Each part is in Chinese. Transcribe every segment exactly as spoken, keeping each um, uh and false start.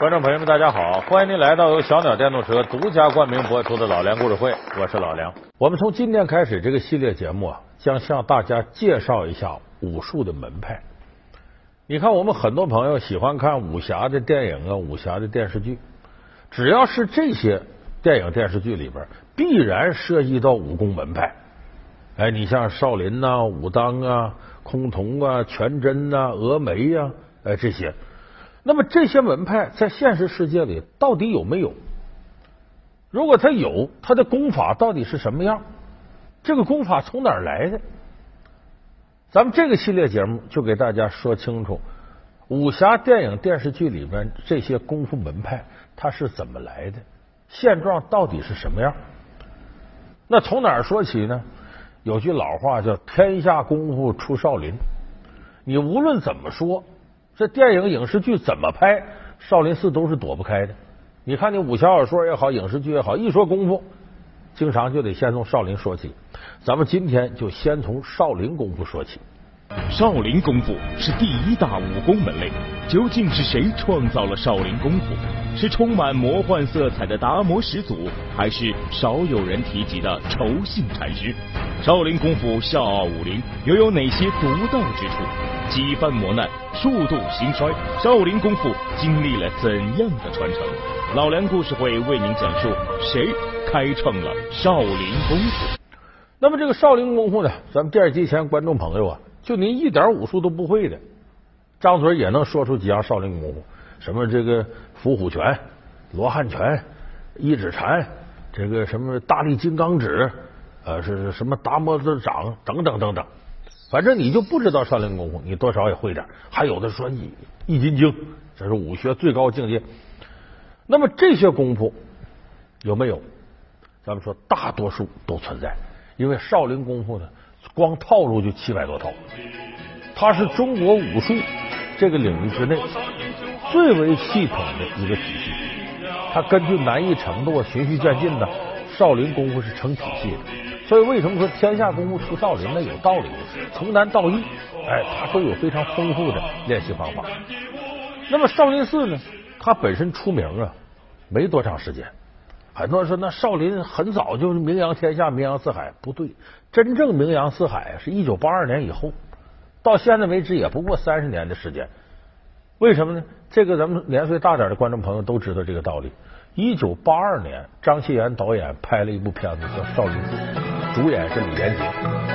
观众朋友们，大家好！欢迎您来到由小鸟电动车独家冠名播出的老梁故事会，我是老梁。我们从今天开始，这个系列节目啊，将向大家介绍一下武术的门派。你看，我们很多朋友喜欢看武侠的电影啊，武侠的电视剧，只要是这些电影电视剧里边，必然涉及到武功门派。哎，你像少林呐、啊、武当啊、崆峒啊、全真啊、峨眉呀、啊，哎这些。那么这些门派在现实世界里到底有没有？如果它有，它的功法到底是什么样？这个功法从哪儿来的？咱们这个系列节目就给大家说清楚武侠电影电视剧里面这些功夫门派它是怎么来的，现状到底是什么样。那从哪儿说起呢？有句老话叫天下功夫出少林。你无论怎么说，这电影影视剧怎么拍，少林寺都是躲不开的。你看你武侠小说也好，影视剧也好，一说功夫经常就得先从少林说起。咱们今天就先从少林功夫说起。 少林功夫是第一大武功门类，究竟是谁创造了少林功夫？是充满魔幻色彩的达摩始祖，还是少有人提及的筹信禅师？少林功夫笑傲武林又有哪些独到之处？几番磨难，数度兴衰，少林功夫经历了怎样的传承？老梁故事会为您讲述谁开创了少林功夫。 那么这个少林功夫呢，咱们电视机前观众朋友啊，就您一点武术都不会的，张嘴也能说出几样少林功夫，什么这个伏虎拳、罗汉拳、一指禅，这个什么大力金刚指，呃，是什么达摩的掌等等等等。反正你就不知道少林功夫，你多少也会点。还有的说易易筋经，这是武学最高境界。那么这些功夫有没有？咱们说大多数都存在，因为少林功夫呢，光套路就七百多套，它是中国武术这个领域之内最为系统的一个体系。它根据难易程度循序渐进的，少林功夫是成体系的。所以为什么说天下功夫出少林呢？有道理的，从难到易，哎，它都有非常丰富的练习方法。那么少林寺呢，它本身出名啊，没多长时间。很多人说那少林很早就是名扬天下、名扬四海，不对，真正名扬四海是一九八二年以后，到现在为止也不过三十年的时间。为什么呢？这个咱们年岁大点的观众朋友都知道这个道理。一九八二年，张锡言导演拍了一部片子叫《少林寺》，主演是李连杰。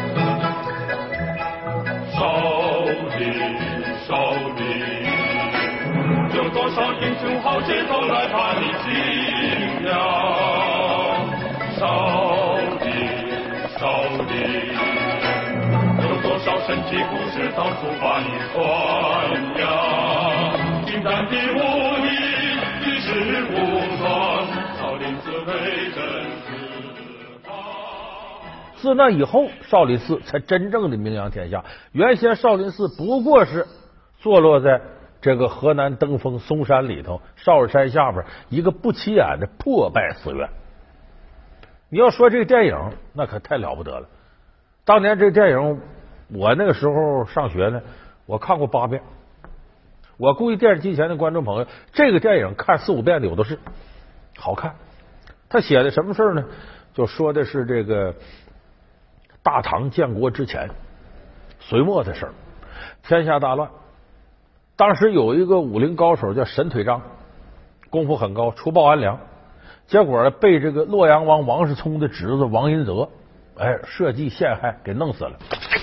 少林，少林，有多少英雄豪杰都来把你敬仰。少林，少林，有多少神奇故事到处把你传扬。精湛的武艺，举世无双，少林寺威震四方。 自那以后，少林寺才真正的名扬天下。原先少林寺不过是坐落在这个河南登封嵩山里头少儿山下边一个不起眼的破败寺院。你要说这个电影，那可太了不得了。当年这电影，我那个时候上学呢，我看过八遍。我估计电视机前的观众朋友，这个电影看四五遍的有的是，好看。他写的什么事儿呢？就说的是这个大唐建国之前，隋末的事儿，天下大乱。当时有一个武林高手叫神腿章，功夫很高，除暴安良，结果被这个洛阳王王世充的侄子王银泽，哎，设计陷害，给弄死了。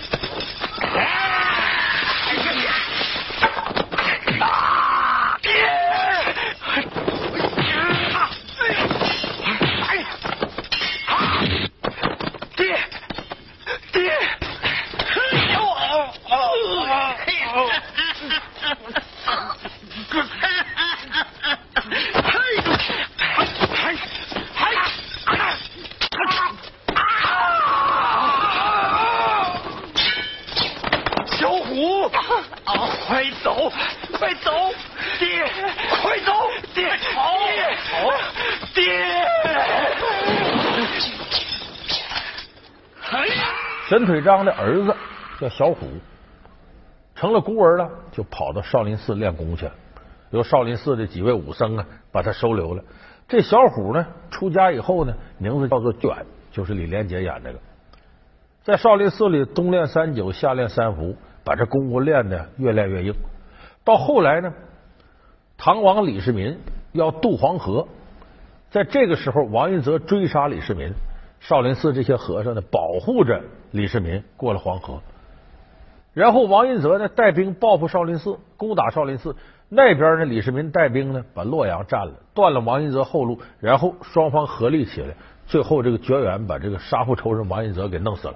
快走，快走，爹，快走，爹，好，爹。 神腿章的儿子叫小虎，成了孤儿了，就跑到少林寺练功去了。 由少林寺的几位武僧啊把他收留了。这小虎呢出家以后呢，名字叫做卷，就是李连杰演那个，在少林寺里冬练三九，夏练三伏，把这功夫练得越练越硬。到后来呢，唐王李世民要渡黄河，在这个时候王允泽追杀李世民，少林寺这些和尚呢保护着李世民过了黄河。然后王允泽呢带兵报复少林寺，攻打少林寺。那边呢，李世民带兵呢把洛阳占了，断了王允泽后路，然后双方合力起来，最后这个绝缘把这个杀父仇人王允泽给弄死了。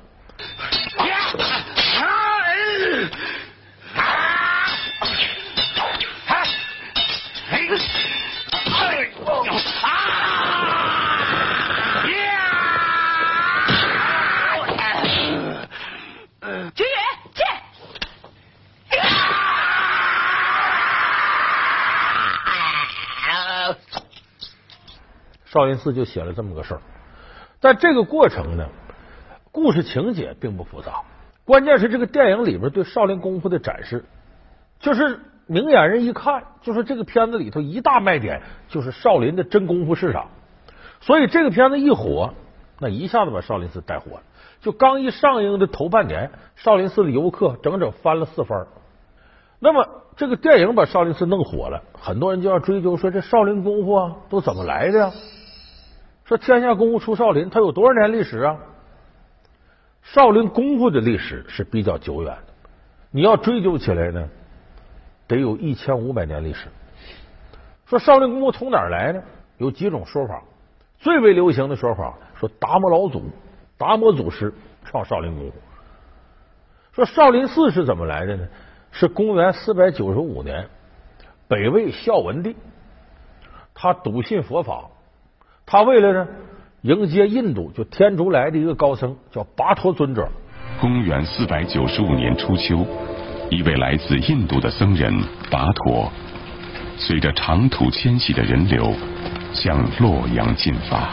少林寺就写了这么个事儿，但这个过程呢，故事情节并不复杂，关键是这个电影里边对少林功夫的展示，就是明眼人一看，就是这个片子里头一大卖点就是少林的真功夫市场，所以这个片子一火，那一下子把少林寺带火了。就刚一上映的头半年，少林寺的游客整整翻了四番。那么这个电影把少林寺弄火了，很多人就要追究说这少林功夫啊都怎么来的呀？说天下功夫出少林，它有多少年历史啊？少林功夫的历史是比较久远的，你要追究起来呢，得有一千五百年历史。说少林功夫从哪儿来呢？有几种说法，最为流行的说法说达摩老祖、达摩祖师创少林功夫。说少林寺是怎么来的呢？是公元四百九十五年，北魏孝文帝他笃信佛法，他为了呢迎接印度就天竺来的一个高僧叫跋陀尊者。 公元四百九十五年初秋，一位来自印度的僧人跋陀，随着长途迁徙的人流向洛阳进发。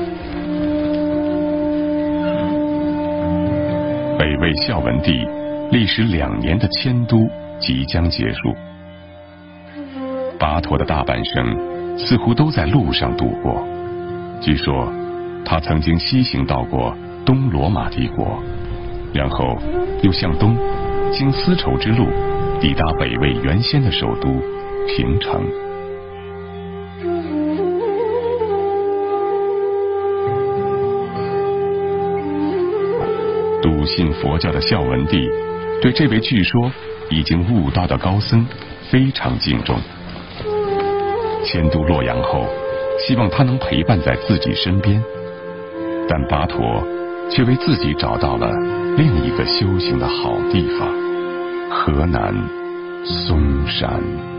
北魏孝文帝历时两年的迁都即将结束，跋陀的大半生似乎都在路上度过。据说他曾经西行到过东罗马帝国，然后又向东经丝绸之路抵达北魏原先的首都平城。笃信佛教的孝文帝对这位据说已经悟道的高僧非常敬重，迁都洛阳后希望他能陪伴在自己身边，但跋陀却为自己找到了另一个修行的好地方——河南嵩山。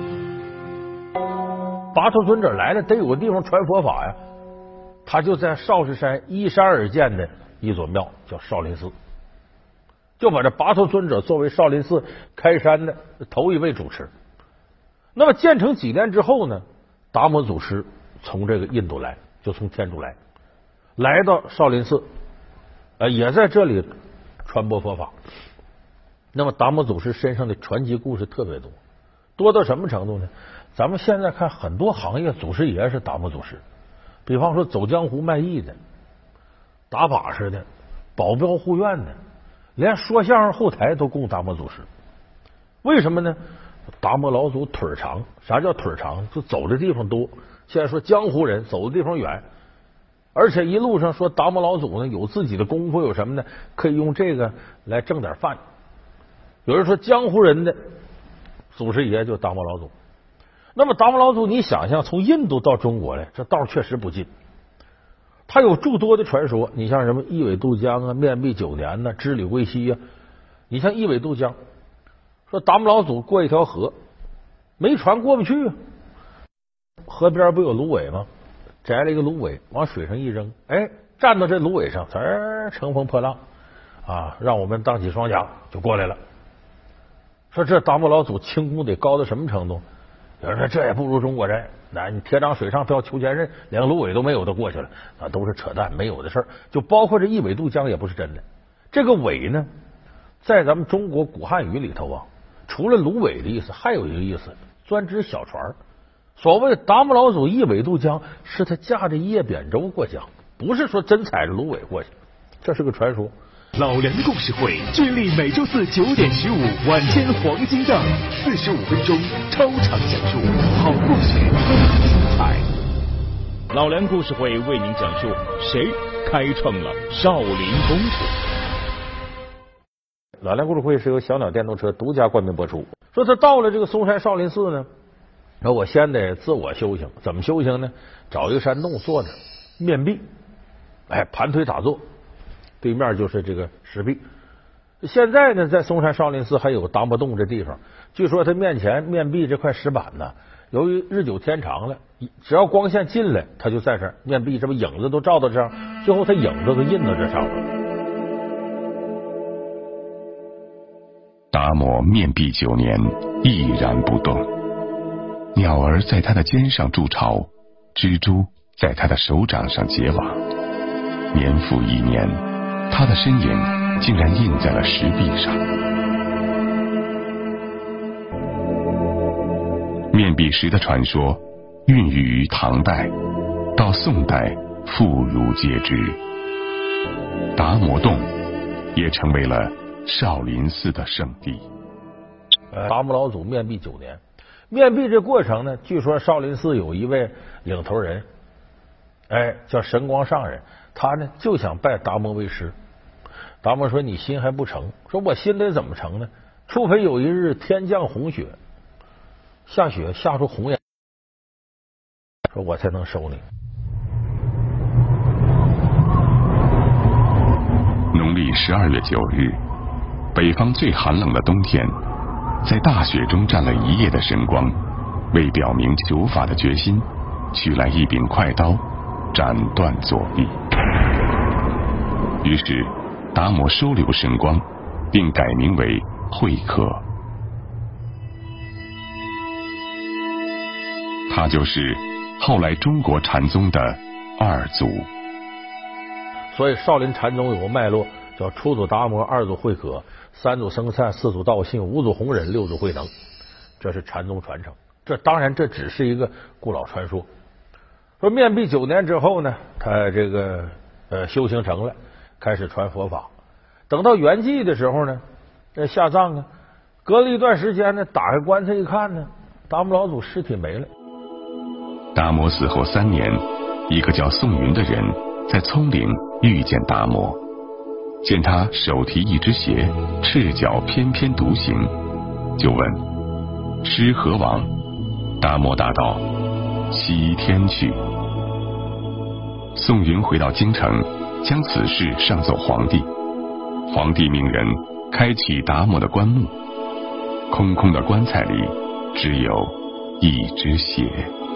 跋陀尊者来了，得有个地方传佛法呀，他就在少室山依山而建的一座庙，叫少林寺，就把这跋陀尊者作为少林寺开山的头一位主持。那么建成几年之后呢，达摩祖师从这个印度来，就从天竺来，来到少林寺，呃，也在这里传播佛法。那么达摩祖师身上的传奇故事特别多，多到什么程度呢？咱们现在看很多行业祖师爷是达摩祖师，比方说走江湖卖艺的、打把式的、保镖护院的，连说相声后台都供达摩祖师。为什么呢？达摩老祖腿长。啥叫腿长？就走的地方多。现在说江湖人走的地方远，而且一路上说达摩老祖呢有自己的功夫，有什么呢？可以用这个来挣点饭。有人说江湖人的祖师爷就达摩老祖。那么达摩老祖，你想想从印度到中国来，这道确实不近。他有诸多的传说，你像什么一苇渡江啊、面壁九年呐、支离归西啊。你像一苇渡江，说达摩老祖过一条河，没船过不去啊。河边不有芦苇吗？摘了一个芦苇往水上一扔，哎，站到这芦苇上，呲儿乘风破浪啊，让我们荡起双桨就过来了。说这达摩老祖轻功得高到什么程度？有人说这也不如中国人，那你铁掌水上漂裘千仞，连芦苇都没有的过去了，那都是扯淡，没有的事儿。就包括这一苇渡江也不是真的。这个苇呢，在咱们中国古汉语里头啊，除了芦苇的意思，还有一个意思， 专指小船。所谓达摩老祖一苇渡江，是他驾着叶扁舟过江，不是说真踩着芦苇过去，这是个传说。 老梁故事会均力每周四九点十五晚间黄金档，四十五分钟超长讲述，好故事更精彩。老梁故事会为您讲述谁开创了少林功夫。 老梁故事会是由小鸟电动车独家冠名播出。说他到了这个嵩山少林寺呢，说我先得自我修行，怎么修行呢？找一个山洞坐着，面壁，哎，盘腿打坐，对面就是这个石壁。现在呢，在嵩山少林寺还有达摩洞这地方，据说他面前面壁这块石板呢，由于日久天长了，只要光线进来，他就在这儿，面壁这不影子都照到这儿，最后他影子都印到这上面。 达摩面壁九年，毅然不动。鸟儿在他的肩上筑巢，蜘蛛在他的手掌上结网。年复一年，他的身影竟然印在了石壁上。面壁石的传说孕育于唐代，到宋代妇孺皆知。达摩洞也成为了少林寺的圣地。 达摩老祖面壁九年，面壁这过程呢，据说少林寺有一位领头人，哎，叫神光上人，他呢就想拜达摩为师。达摩说：“你心还不成？说我心得怎么成呢？除非有一日天降红雪，下雪下出红颜，说我才能收你。” 农历十二月九日，北方最寒冷的冬天，在大雪中站了一夜的神光，为表明求法的决心，取来一柄快刀，斩断左臂。于是达摩收留神光，并改名为慧可。他就是后来中国禅宗的二祖。 所以少林禅宗有个脉络，叫初祖达摩，二祖慧可，三祖僧璨，四祖道信，五祖弘忍，六祖慧能。这是禅宗传承。这当然这只是一个故老传说。说面壁九年之后呢，他这个呃修行成了，开始传佛法。等到圆寂的时候呢，这下葬啊，隔了一段时间呢，打开棺材一看呢，达摩老祖尸体没了。 达摩死后三年，一个叫宋云的人在葱岭遇见达摩，见他手提一只鞋，赤脚翩翩独行，就问师何往？达摩答道：西天去。宋云回到京城，将此事上奏皇帝。皇帝命人开启达摩的棺木，空空的棺材里只有一只鞋，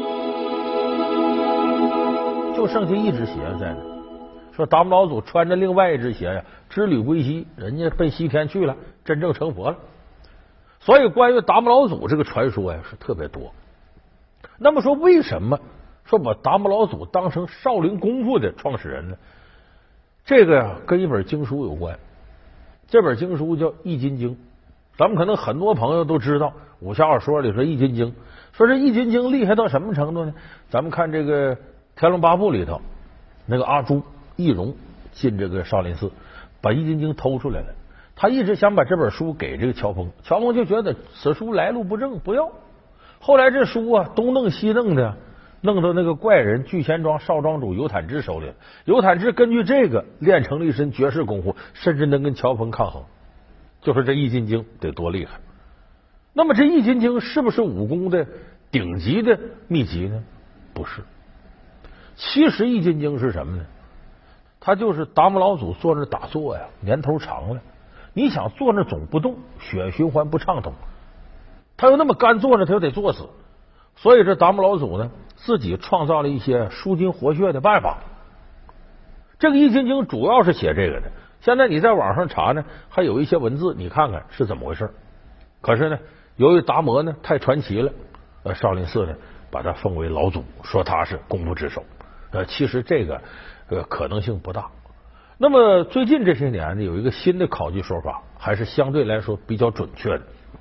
就剩下一只鞋在那。说达摩老祖穿着另外一只鞋呀，支履归西，人家奔西天去了，真正成佛了。所以关于达摩老祖这个传说呀，是特别多。那么说，为什么说把达摩老祖当成少林功夫的创始人呢？这个呀，跟一本经书有关。这本经书叫《易筋经》，咱们可能很多朋友都知道，武侠小说里说《易筋经》，说这《易筋经》厉害到什么程度呢？咱们看这个《天龙八部》里头，那个阿朱易容进这个少林寺，把《易筋经》偷出来了。他一直想把这本书给这个乔峰，乔峰就觉得此书来路不正，不要。后来这书啊，东弄西弄的，弄到那个怪人聚贤庄少庄主尤坦之手里。尤坦之根据这个练成了一身绝世功夫，甚至能跟乔峰抗衡。就说这《易筋经》得多厉害。那么这《易筋经》是不是武功的顶级的秘籍呢？不是。其实《易筋经》是什么呢？他就是达摩老祖坐那打坐呀，年头长了，你想坐那总不动，血循环不畅通，他又那么干坐着，他又得坐死。所以这达摩老祖呢，自己创造了一些舒筋活血的办法。这个《易筋经》主要是写这个的。现在你在网上查呢，还有一些文字，你看看是怎么回事。可是呢，由于达摩呢太传奇了，呃，少林寺呢把他封为老祖，说他是功夫之首。呃，其实这个呃可能性不大。那么最近这些年呢，有一个新的考据说法，还是相对来说比较准确的，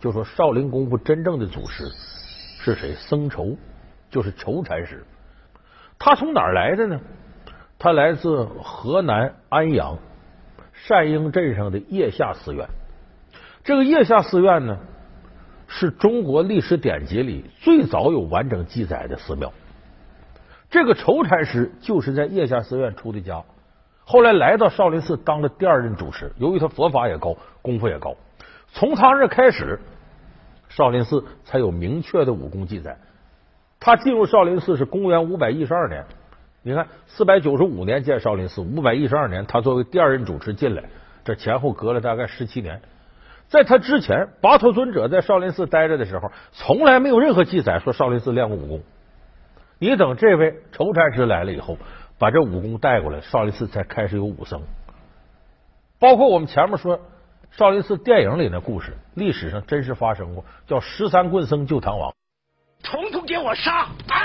就说少林功夫真正的祖师是谁？僧稠，就是稠禅师。他从哪儿来的呢？他来自河南安阳单英镇上的叶下寺院。这个叶下寺院呢，是中国历史典籍里最早有完整记载的寺庙。这个稠禅师就是在叶下寺院出的家，后来来到少林寺当了第二任主持。由于他佛法也高，功夫也高，从他这开始，少林寺才有明确的武功记载。他进入少林寺是公元五百一十二年，你看四百九十五年建少林寺，五百一十二年他作为第二任主持进来，这前后隔了大概十七年。在他之前，拔陀尊者在少林寺待着的时候，从来没有任何记载说少林寺练过武功。你等这位稠禅师来了以后，把这武功带过来，少林寺才开始有武僧。包括我们前面说少林寺电影里的故事，历史上真实发生过，叫十三棍僧救唐王。 统统给我杀！啊！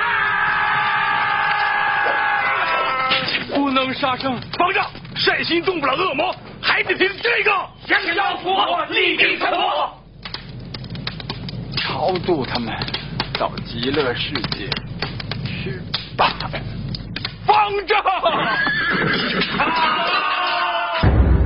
不能杀生，方丈，善心动不了恶魔，还得凭这个。降妖佛，立地成佛，超度他们到极乐世界去吧。方丈！啊！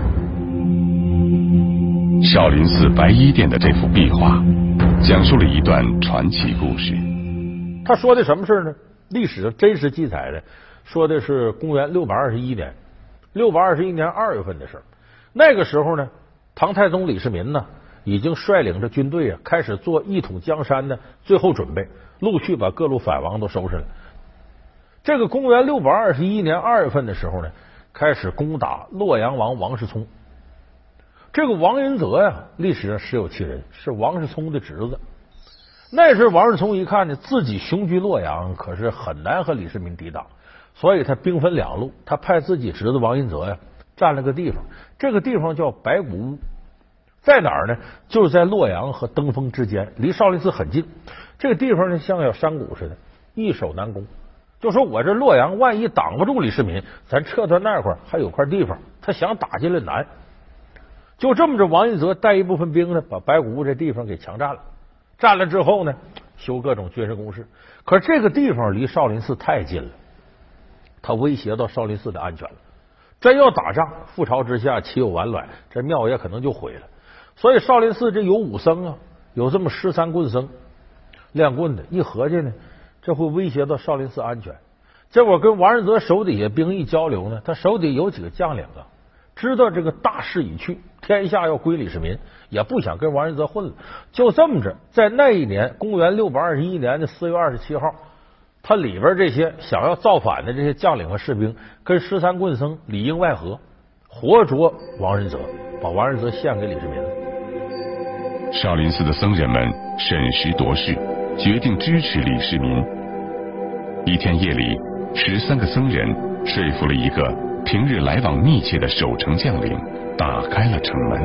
少林寺白衣殿的这幅壁画讲述了一段传奇故事。 他说的什么事呢？历史上真实记载的，说的是公元六百二十一年，六百二十一年二月份的事儿。那个时候呢，唐太宗李世民呢，已经率领着军队啊，开始做一统江山的最后准备，陆续把各路反王都收拾了。这个公元六百二十一年二月份的时候呢，开始攻打洛阳王王世充。这个王仁泽呀，历史上实有其人，是王世充的侄子。那时王世充一看呢，自己雄居洛阳，可是很难和李世民抵挡，所以他兵分两路，他派自己侄子王仁泽呀，占了个地方，这个地方叫白骨屋，在哪儿呢？就是在洛阳和登封之间，离少林寺很近。这个地方呢，像小山谷似的，易守难攻。就说我这洛阳万一挡不住李世民，咱撤到那块儿还有块地方，他想打进来难。就这么着，王仁泽带一部分兵呢，把白骨屋这地方给强占了。占了之后呢，修各种军事工事。可是这个地方离少林寺太近了，他威胁到少林寺的安全了。真要打仗，覆巢之下岂有完卵？这庙也可能就毁了。所以少林寺这有武僧啊，有这么十三棍僧练棍的，一合计呢，这会威胁到少林寺安全。结果跟王仁泽手底下兵一交流呢，他手底有几个将领啊，知道这个大势已去，天下要归李世民，也不想跟王仁泽混了。就这么着，在那一年公元六百二十一年的四月二十七号，他里边这些想要造反的这些将领和士兵，跟十三棍僧里应外合，活捉王仁泽，把王仁泽献给李世民了。 少林寺的僧人们审时度势，决定支持李世民。一天夜里，十三个僧人说服了一个平日来往密切的守城将领，打开了城门。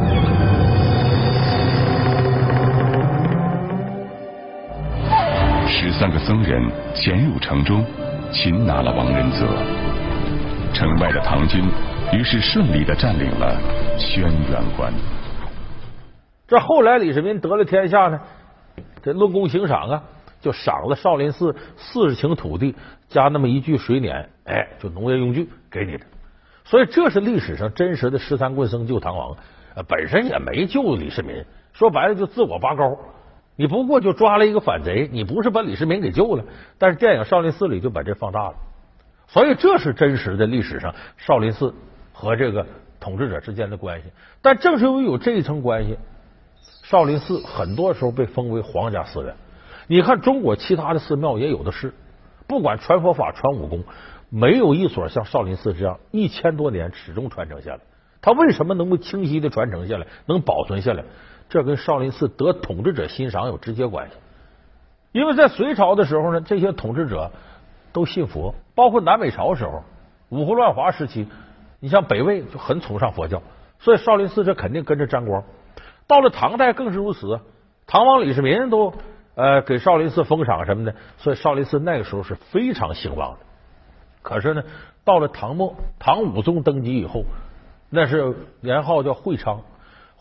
十三个僧人潜入城中，擒拿了王仁泽。城外的唐军于是顺利的占领了轩辕关。 这后来李世民得了天下呢，这论功行赏啊，就赏了少林寺四十顷土地加那么一具水碾，哎，就农业用具给你的。所以这是历史上真实的十三棍僧救唐王，呃，本身也没救李世民，说白了就自我拔高。你不过就抓了一个反贼，你不是把李世民给救了，但是电影《少林寺》里就把这放大了。所以这是真实的历史上少林寺和这个统治者之间的关系。但正是因为有这一层关系，少林寺很多时候被封为皇家寺院。你看中国其他的寺庙也有的是，不管传佛法传武功，没有一所像少林寺这样一千多年始终传承下来。它为什么能够清晰的传承下来，能保存下来？这跟少林寺得统治者欣赏有直接关系。因为在隋朝的时候呢，这些统治者都信佛，包括南北朝时候五胡乱华时期，你像北魏就很崇尚佛教，所以少林寺这肯定跟着沾光。到了唐代更是如此，唐王李世民都呃给少林寺封赏什么的，所以少林寺那个时候是非常兴旺的。可是呢，到了唐末，唐武宗登基以后，那是年号叫会昌。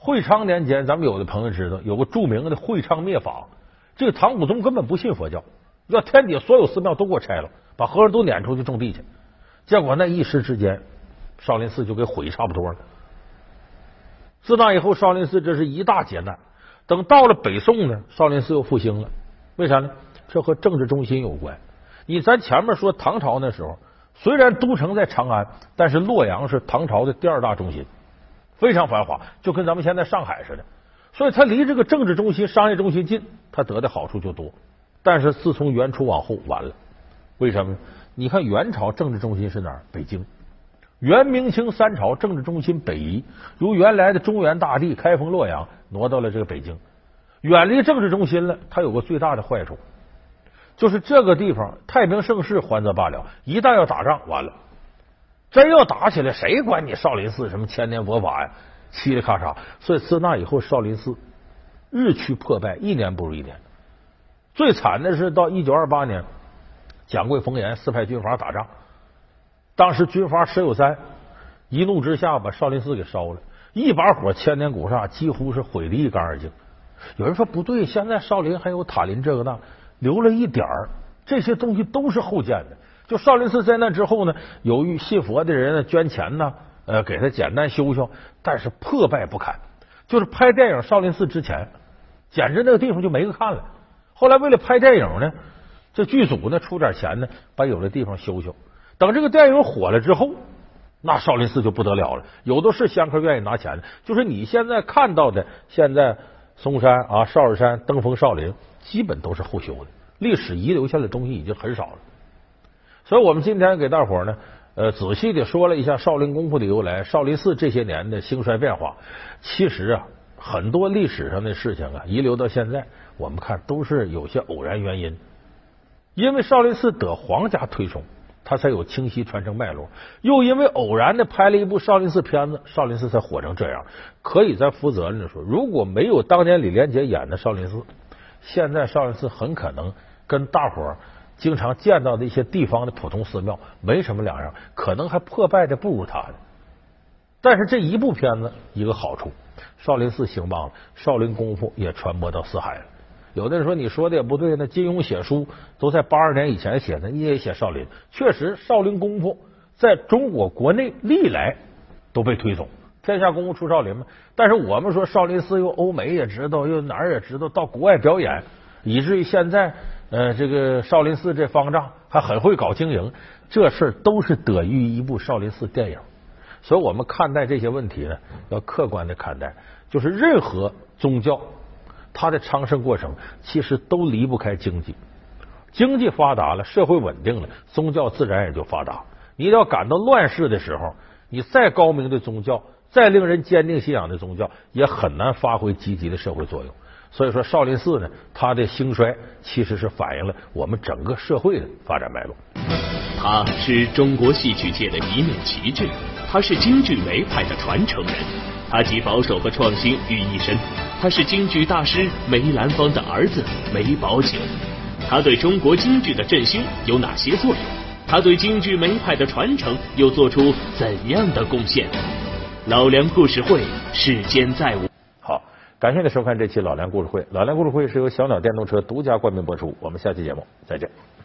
会昌年间，咱们有的朋友知道有个著名的会昌灭法，这个唐武宗根本不信佛教，要天底下所有寺庙都给我拆了，把和尚都撵出去种地去。结果那一时之间，少林寺就给毁差不多了。自那以后，少林寺这是一大劫难。等到了北宋呢，少林寺又复兴了。为啥呢？这和政治中心有关。你咱前面说唐朝那时候，虽然都城在长安，但是洛阳是唐朝的第二大中心，非常繁华，就跟咱们现在上海似的。所以它离这个政治中心、商业中心近，它得的好处就多。但是自从元初往后，完了。为什么呢？你看元朝政治中心是哪儿？北京。元明清三朝政治中心北移，由原来的中原大地、开封、洛阳挪到了这个北京，远离政治中心了。它有个最大的坏处，就是这个地方太平盛世还则罢了，一旦要打仗，完了，真要打起来，谁管你少林寺什么千年佛法呀？嘁哩咔嚓。所以自那以后，少林寺日趋破败，一年不如一年。最惨的是到一九二八年，蒋桂冯颜四派军阀打仗。当时军阀石有三一怒之下把少林寺给烧了，一把火，千年古刹几乎是毁得一干二净。有人说不对，现在少林还有塔林这个那，留了一点儿，这些东西都是后建的。就少林寺在那之后呢，有信佛的人捐钱呢，呃，给他简单修修，但是破败不堪。就是拍电影《少林寺》之前，简直那个地方就没个看了。后来为了拍电影呢，这剧组呢出点钱呢，把有的地方修修。等这个电影火了之后，那少林寺就不得了了，有的是香客愿意拿钱的。就是你现在看到的，现在嵩山啊、少儿山、登封少林，基本都是后修的，历史遗留下的东西已经很少了。所以我们今天给大伙呢，呃，仔细的说了一下少林功夫的由来，少林寺这些年的兴衰变化。其实啊，很多历史上的事情啊，遗留到现在，我们看都是有些偶然原因。因为少林寺得皇家推崇，它才有清晰传承脉络，又因为偶然的拍了一部少林寺片子，少林寺才火成这样。可以咱负责任的说，如果没有当年李连杰演的少林寺，现在少林寺很可能跟大伙儿经常见到的一些地方的普通寺庙没什么两样，可能还破败的不如他的。但是这一部片子一个好处，少林寺兴旺了，少林功夫也传播到四海了。有的人说你说的也不对，那金庸写书都在八十年以前写的，你也写少林。确实，少林功夫在中国国内历来都被推崇，天下功夫出少林嘛。但是我们说少林寺又欧美也知道，又哪儿也知道，到国外表演，以至于现在呃这个少林寺这方丈还很会搞经营，这事儿都是得益于一部少林寺电影。所以我们看待这些问题呢，要客观的看待，就是任何宗教它的昌盛过程其实都离不开经济，经济发达了，社会稳定了，宗教自然也就发达。你要感到乱世的时候，你再高明的宗教，再令人坚定信仰的宗教，也很难发挥积极的社会作用。所以说少林寺呢，它的兴衰其实是反映了我们整个社会的发展脉络。 他是中国戏曲界的一面旗帜，他是京剧梅派的传承人，他集保守和创新于一身。他是京剧大师梅兰芳的儿子梅葆玖，他对中国京剧的振兴有哪些作用？他对京剧梅派的传承又做出怎样的贡献？老梁故事会，世间再无。 好，感谢您收看这期老梁故事会。老梁故事会是由小鸟电动车独家冠名播出，我们下期节目再见。